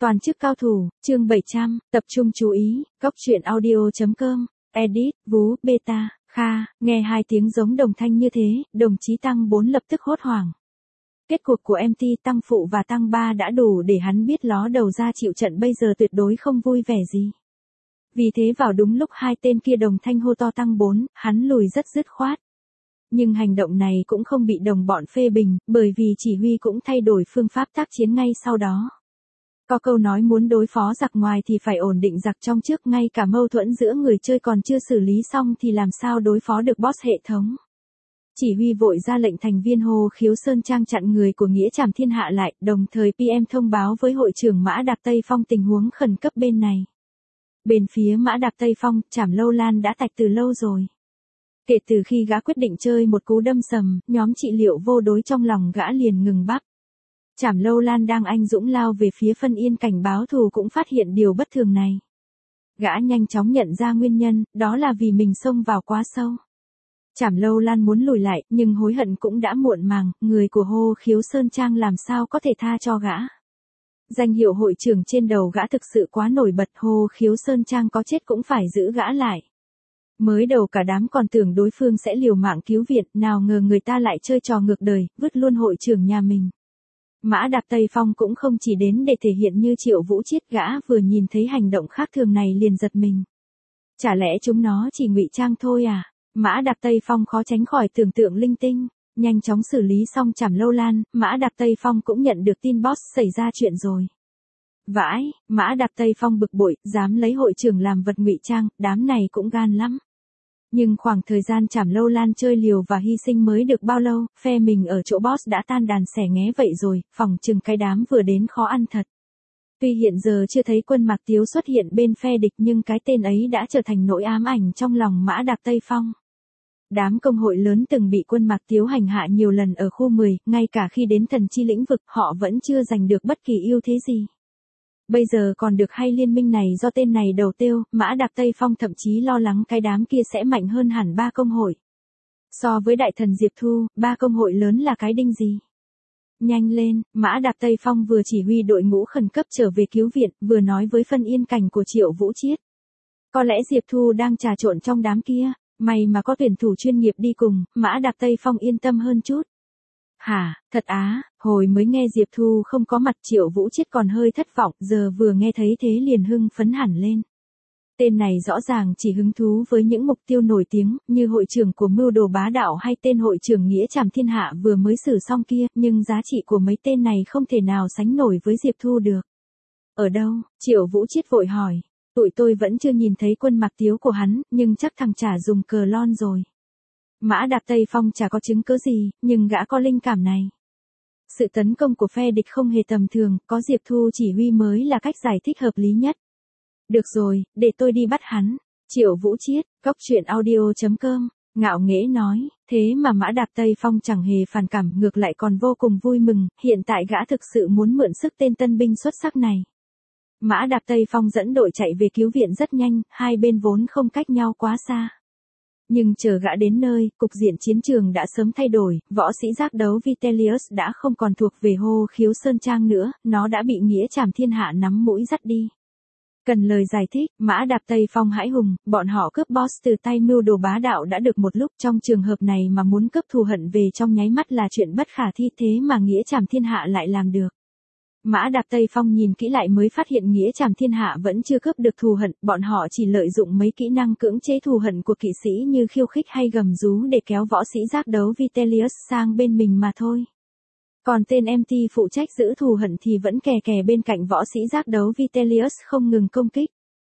Toàn chức cao thủ, chương 700, tập trung chú ý, góc truyện audio.com, edit, vú, beta, kha, nghe hai tiếng giống đồng thanh như thế, đồng chí Tăng 4 lập tức hốt hoảng. Kết cuộc của MT Tăng Phụ và Tăng 3 đã đủ để hắn biết ló đầu ra chịu trận bây giờ tuyệt đối không vui vẻ gì. Vì thế vào đúng lúc hai tên kia đồng thanh hô to Tăng 4, hắn lùi rất dứt khoát. Nhưng hành động này cũng không bị đồng bọn phê bình, bởi vì chỉ huy cũng thay đổi phương pháp tác chiến ngay sau đó. Có câu nói muốn đối phó giặc ngoài thì phải ổn định giặc trong trước, ngay cả mâu thuẫn giữa người chơi còn chưa xử lý xong thì làm sao đối phó được boss hệ thống. Chỉ huy vội ra lệnh thành viên Hồ Khiếu Sơn Trang chặn người của Nghĩa Trảm Thiên Hạ lại, đồng thời PM thông báo với hội trưởng Mã Đạp Tây Phong tình huống khẩn cấp bên này. Bên phía Mã Đạp Tây Phong, Trảm Lâu Lan đã tạch từ lâu rồi. Kể từ khi gã quyết định chơi một cú đâm sầm, nhóm trị liệu vô đối trong lòng gã liền ngừng bắp. Trảm Lâu Lan đang anh dũng lao về phía Phân Yên cảnh báo thù cũng phát hiện điều bất thường này. Gã nhanh chóng nhận ra nguyên nhân, đó là vì mình xông vào quá sâu. Trảm Lâu Lan muốn lùi lại, nhưng hối hận cũng đã muộn màng, người của Hồ Khiếu Sơn Trang làm sao có thể tha cho gã. Danh hiệu hội trưởng trên đầu gã thực sự quá nổi bật, Hồ Khiếu Sơn Trang có chết cũng phải giữ gã lại. Mới đầu cả đám còn tưởng đối phương sẽ liều mạng cứu viện, nào ngờ người ta lại chơi trò ngược đời, vứt luôn hội trưởng nhà mình. Mã Đạp Tây Phong cũng không chỉ đến để thể hiện như Triệu Vũ Chiết, gã vừa nhìn thấy hành động khác thường này liền giật mình. Chả lẽ chúng nó chỉ ngụy trang thôi à? Mã Đạp Tây Phong khó tránh khỏi tưởng tượng linh tinh, nhanh chóng xử lý xong Trảm Lâu Lan, Mã Đạp Tây Phong cũng nhận được tin boss xảy ra chuyện rồi. Vãi, Mã Đạp Tây Phong bực bội, dám lấy hội trưởng làm vật ngụy trang, đám này cũng gan lắm. Nhưng khoảng thời gian Trảm Lâu Lan chơi liều và hy sinh mới được bao lâu, phe mình ở chỗ boss đã tan đàn xẻ nghé vậy rồi, phỏng chừng cái đám vừa đến khó ăn thật. Tuy hiện giờ chưa thấy Quân Mạc Tiếu xuất hiện bên phe địch nhưng cái tên ấy đã trở thành nỗi ám ảnh trong lòng Mã Đạp Tây Phong. Đám công hội lớn từng bị Quân Mạc Tiếu hành hạ nhiều lần ở khu 10, ngay cả khi đến thần chi lĩnh vực họ vẫn chưa giành được bất kỳ ưu thế gì. Bây giờ còn được hay liên minh này do tên này đầu tiêu, Mã Đạp Tây Phong thậm chí lo lắng cái đám kia sẽ mạnh hơn hẳn ba công hội. So với đại thần Diệp Thu, ba công hội lớn là cái đinh gì? Nhanh lên, Mã Đạp Tây Phong vừa chỉ huy đội ngũ khẩn cấp trở về cứu viện, vừa nói với Phân Yên cảnh của Triệu Vũ Chiết. Có lẽ Diệp Thu đang trà trộn trong đám kia, may mà có tuyển thủ chuyên nghiệp đi cùng, Mã Đạp Tây Phong yên tâm hơn chút. Hả, thật á, hồi mới nghe Diệp Thu không có mặt Triệu Vũ Chiết còn hơi thất vọng, giờ vừa nghe thấy thế liền hưng phấn hẳn lên. Tên này rõ ràng chỉ hứng thú với những mục tiêu nổi tiếng, như hội trưởng của Mưu Đồ Bá Đạo hay tên hội trưởng Nghĩa Trảm Thiên Hạ vừa mới xử xong kia, nhưng giá trị của mấy tên này không thể nào sánh nổi với Diệp Thu được. Ở đâu? Triệu Vũ Chiết vội hỏi. Tụi tôi vẫn chưa nhìn thấy Quân Mạc Tiếu của hắn, nhưng chắc thằng chả dùng cờ lon rồi. Mã Đạp Tây Phong chả có chứng cớ gì, nhưng gã có linh cảm này. Sự tấn công của phe địch không hề tầm thường, có Diệp Thu chỉ huy mới là cách giải thích hợp lý nhất. Được rồi, để tôi đi bắt hắn. Triệu Vũ Chiết, góc truyện audio.com, ngạo nghễ nói, thế mà Mã Đạp Tây Phong chẳng hề phản cảm, ngược lại còn vô cùng vui mừng, hiện tại gã thực sự muốn mượn sức tên tân binh xuất sắc này. Mã Đạp Tây Phong dẫn đội chạy về cứu viện rất nhanh, hai bên vốn không cách nhau quá xa. Nhưng chờ gã đến nơi, cục diện chiến trường đã sớm thay đổi, võ sĩ giác đấu Vitellius đã không còn thuộc về Hồ Khiếu Sơn Trang nữa, nó đã bị Nghĩa Trảm Thiên Hạ nắm mũi dắt đi. Cần lời giải thích, Mã Đạp Tây Phong hãi hùng, bọn họ cướp boss từ tay Mưu Đồ Bá Đạo đã được một lúc, trong trường hợp này mà muốn cướp thù hận về trong nháy mắt là chuyện bất khả thi, thế mà Nghĩa Trảm Thiên Hạ lại làm được. Mã Đạp Tây Phong nhìn kỹ lại mới phát hiện Nghĩa Trảm Thiên Hạ vẫn chưa cướp được thù hận, bọn họ chỉ lợi dụng mấy kỹ năng cưỡng chế thù hận của kỵ sĩ như khiêu khích hay gầm rú để kéo võ sĩ giác đấu Vitellius sang bên mình mà thôi. Còn tên MT phụ trách giữ thù hận thì vẫn kè kè bên cạnh võ sĩ giác đấu Vitellius không ngừng công kích.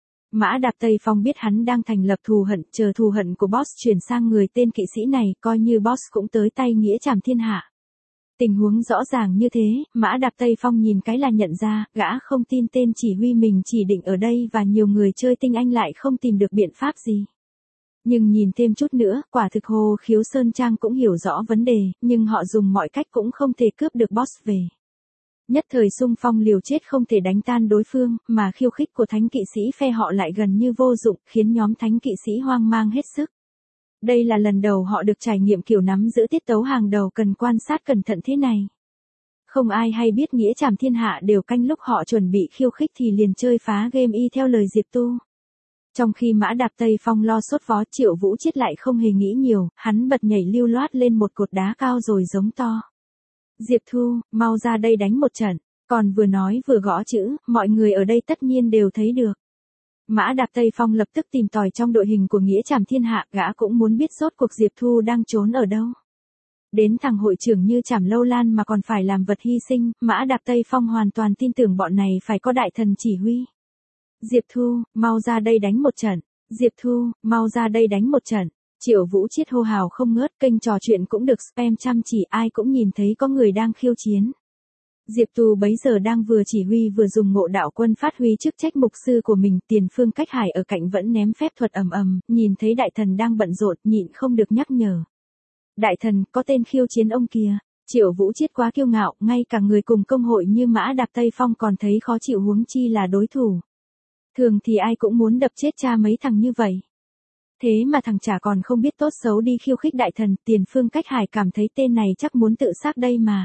Mã Đạp Tây Phong biết hắn đang thành lập thù hận, chờ thù hận của boss chuyển sang người tên kỵ sĩ này, coi như boss cũng tới tay Nghĩa Trảm Thiên Hạ. Tình huống rõ ràng như thế, Mã Đạp Tây Phong nhìn cái là nhận ra, gã không tin tên chỉ huy mình chỉ định ở đây và nhiều người chơi tinh anh lại không tìm được biện pháp gì. Nhưng nhìn thêm chút nữa, quả thực Hồ Khiếu Sơn Trang cũng hiểu rõ vấn đề, nhưng họ dùng mọi cách cũng không thể cướp được boss về. Nhất thời xung phong liều chết không thể đánh tan đối phương, mà khiêu khích của thánh kỵ sĩ phe họ lại gần như vô dụng, khiến nhóm thánh kỵ sĩ hoang mang hết sức. Đây là lần đầu họ được trải nghiệm kiểu nắm giữ tiết tấu hàng đầu cần quan sát cẩn thận thế này. Không ai hay biết Nghĩa Trảm Thiên Hạ đều canh lúc họ chuẩn bị khiêu khích thì liền chơi phá game y theo lời Diệp Tu. Trong khi Mã Đạp Tây Phong lo sốt vó, Triệu Vũ Chiết lại không hề nghĩ nhiều, hắn bật nhảy lưu loát lên một cột đá cao rồi giống to. Diệp Thu, mau ra đây đánh một trận. Còn vừa nói vừa gõ chữ, mọi người ở đây tất nhiên đều thấy được. Mã Đạp Tây Phong lập tức tìm tòi trong đội hình của Nghĩa Trảm Thiên Hạ, gã cũng muốn biết rốt cuộc Diệp Thu đang trốn ở đâu. Đến thằng hội trưởng như Trảm Lâu Lan mà còn phải làm vật hy sinh, Mã Đạp Tây Phong hoàn toàn tin tưởng bọn này phải có đại thần chỉ huy. Diệp Thu, mau ra đây đánh một trận. Diệp Thu, mau ra đây đánh một trận. Triệu Vũ Chiết hô hào không ngớt, kênh trò chuyện cũng được spam chăm chỉ, ai cũng nhìn thấy có người đang khiêu chiến. Diệp Tu bấy giờ đang vừa chỉ huy vừa dùng Ngộ Đạo Quân phát huy chức trách mục sư của mình, Tiền Phương Cách Hải ở cạnh vẫn ném phép thuật ầm ầm, nhìn thấy đại thần đang bận rộn, nhịn không được nhắc nhở. Đại thần, có tên khiêu chiến ông kìa. Triệu Vũ Chiết quá kiêu ngạo, ngay cả người cùng công hội như Mã Đạp Tây Phong còn thấy khó chịu, huống chi là đối thủ. Thường thì ai cũng muốn đập chết cha mấy thằng như vậy. Thế mà thằng chả còn không biết tốt xấu đi khiêu khích đại thần, Tiền Phương Cách Hải cảm thấy tên này chắc muốn tự sát đây mà.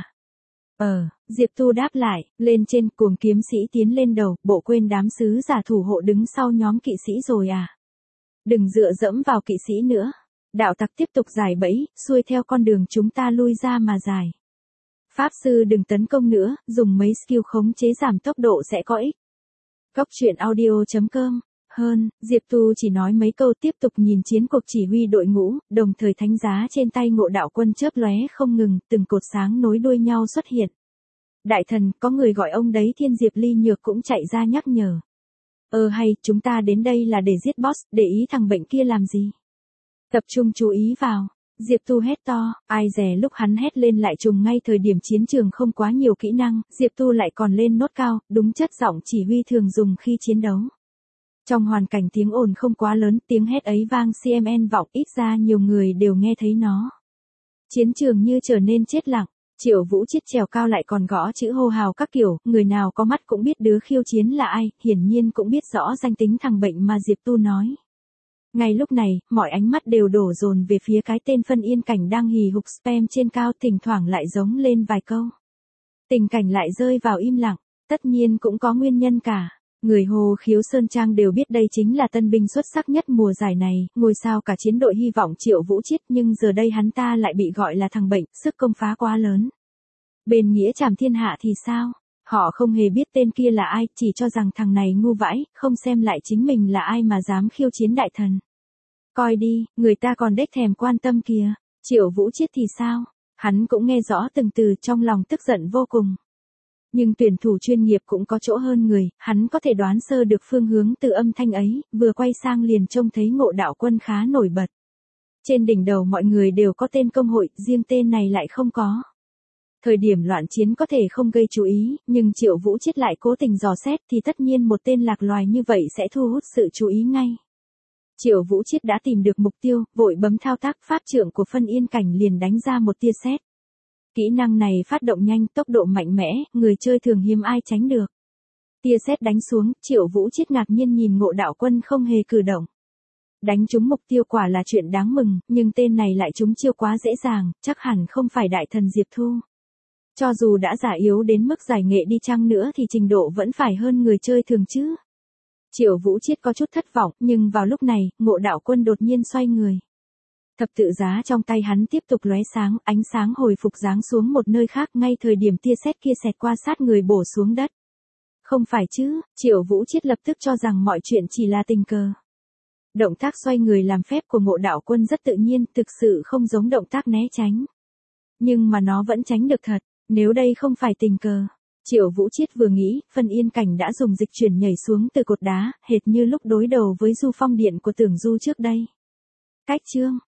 Diệp Tu đáp lại, lên trên, Cuồng kiếm sĩ tiến lên đầu, bộ quên đám sứ giả thủ hộ đứng sau nhóm kỵ sĩ rồi à. Đừng dựa dẫm vào kỵ sĩ nữa. Đạo tặc tiếp tục giải bẫy, xuôi theo con đường chúng ta lui ra mà giải. Pháp sư đừng tấn công nữa, dùng mấy skill khống chế giảm tốc độ sẽ có ích. Góc truyện audio.com. Diệp Tu chỉ nói mấy câu tiếp tục nhìn chiến cuộc chỉ huy đội ngũ, đồng thời thánh giá trên tay Ngộ Đạo Quân chớp lóe không ngừng, từng cột sáng nối đuôi nhau xuất hiện. Đại thần, có người gọi ông đấy. Thiên Diệp Ly Nhược cũng chạy ra nhắc nhở. Hay, chúng ta đến đây là để giết boss, để ý thằng bệnh kia làm gì? Tập trung chú ý vào. Diệp Tu hét to, ai dè lúc hắn hét lên lại trùng ngay thời điểm chiến trường không quá nhiều kỹ năng, Diệp Tu lại còn lên nốt cao, đúng chất giọng chỉ huy thường dùng khi chiến đấu. Trong hoàn cảnh tiếng ồn không quá lớn, tiếng hét ấy vang CMN vọng, ít ra nhiều người đều nghe thấy nó. Chiến trường như trở nên chết lặng, Triệu Vũ Chiết trèo cao lại còn gõ chữ hô hào các kiểu, người nào có mắt cũng biết đứa khiêu chiến là ai, hiển nhiên cũng biết rõ danh tính thằng bệnh mà Diệp Tu nói. Ngay lúc này, mọi ánh mắt đều đổ dồn về phía cái tên Phân Yên Cảnh đang hì hục spam trên cao, thỉnh thoảng lại giống lên vài câu. Tình cảnh lại rơi vào im lặng, tất nhiên cũng có nguyên nhân cả. Người Hồ Khiếu Sơn Trang đều biết đây chính là tân binh xuất sắc nhất mùa giải này, ngôi sao cả chiến đội hy vọng Triệu Vũ Chiết, nhưng giờ đây hắn ta lại bị gọi là thằng bệnh, sức công phá quá lớn. Bên Nghĩa Trảm Thiên Hạ thì sao? Họ không hề biết tên kia là ai, chỉ cho rằng thằng này ngu vãi, không xem lại chính mình là ai mà dám khiêu chiến đại thần. Coi đi, người ta còn đếch thèm quan tâm kìa. Triệu Vũ Chiết thì sao? Hắn cũng nghe rõ từng từ, trong lòng tức giận vô cùng. Nhưng tuyển thủ chuyên nghiệp cũng có chỗ hơn người, hắn có thể đoán sơ được phương hướng từ âm thanh ấy, vừa quay sang liền trông thấy Ngộ Đạo Quân khá nổi bật. Trên đỉnh đầu mọi người đều có tên công hội, riêng tên này lại không có. Thời điểm loạn chiến có thể không gây chú ý, nhưng Triệu Vũ Chiết lại cố tình dò xét thì tất nhiên một tên lạc loài như vậy sẽ thu hút sự chú ý ngay. Triệu Vũ Chiết đã tìm được mục tiêu, vội bấm thao tác, pháp trượng của Phân Yên Cảnh liền đánh ra một tia sét. Kỹ năng này phát động nhanh, tốc độ mạnh mẽ, người chơi thường hiếm ai tránh được. Tia sét đánh xuống, Triệu Vũ Chiết ngạc nhiên nhìn Ngộ Đạo Quân không hề cử động. Đánh trúng mục tiêu quả là chuyện đáng mừng, nhưng tên này lại trúng chiêu quá dễ dàng, chắc hẳn không phải đại thần Diệp Thu. Cho dù đã giả yếu đến mức giải nghệ đi chăng nữa thì trình độ vẫn phải hơn người chơi thường chứ. Triệu Vũ Chiết có chút thất vọng, nhưng vào lúc này, Ngộ Đạo Quân đột nhiên xoay người. Thập tự giá trong tay hắn tiếp tục lóe sáng, ánh sáng hồi phục giáng xuống một nơi khác, ngay thời điểm tia sét kia xẹt qua sát người bổ xuống đất. Không phải chứ, Triệu Vũ Chiết lập tức cho rằng mọi chuyện chỉ là tình cờ. Động tác xoay người làm phép của Ngộ Đạo Quân rất tự nhiên, thực sự không giống động tác né tránh. Nhưng mà nó vẫn tránh được thật, nếu đây không phải tình cờ. Triệu Vũ Chiết vừa nghĩ, Phân Yên Cảnh đã dùng dịch chuyển nhảy xuống từ cột đá, hệt như lúc đối đầu với Du Phong Điện của Tưởng Du trước đây. Cách chương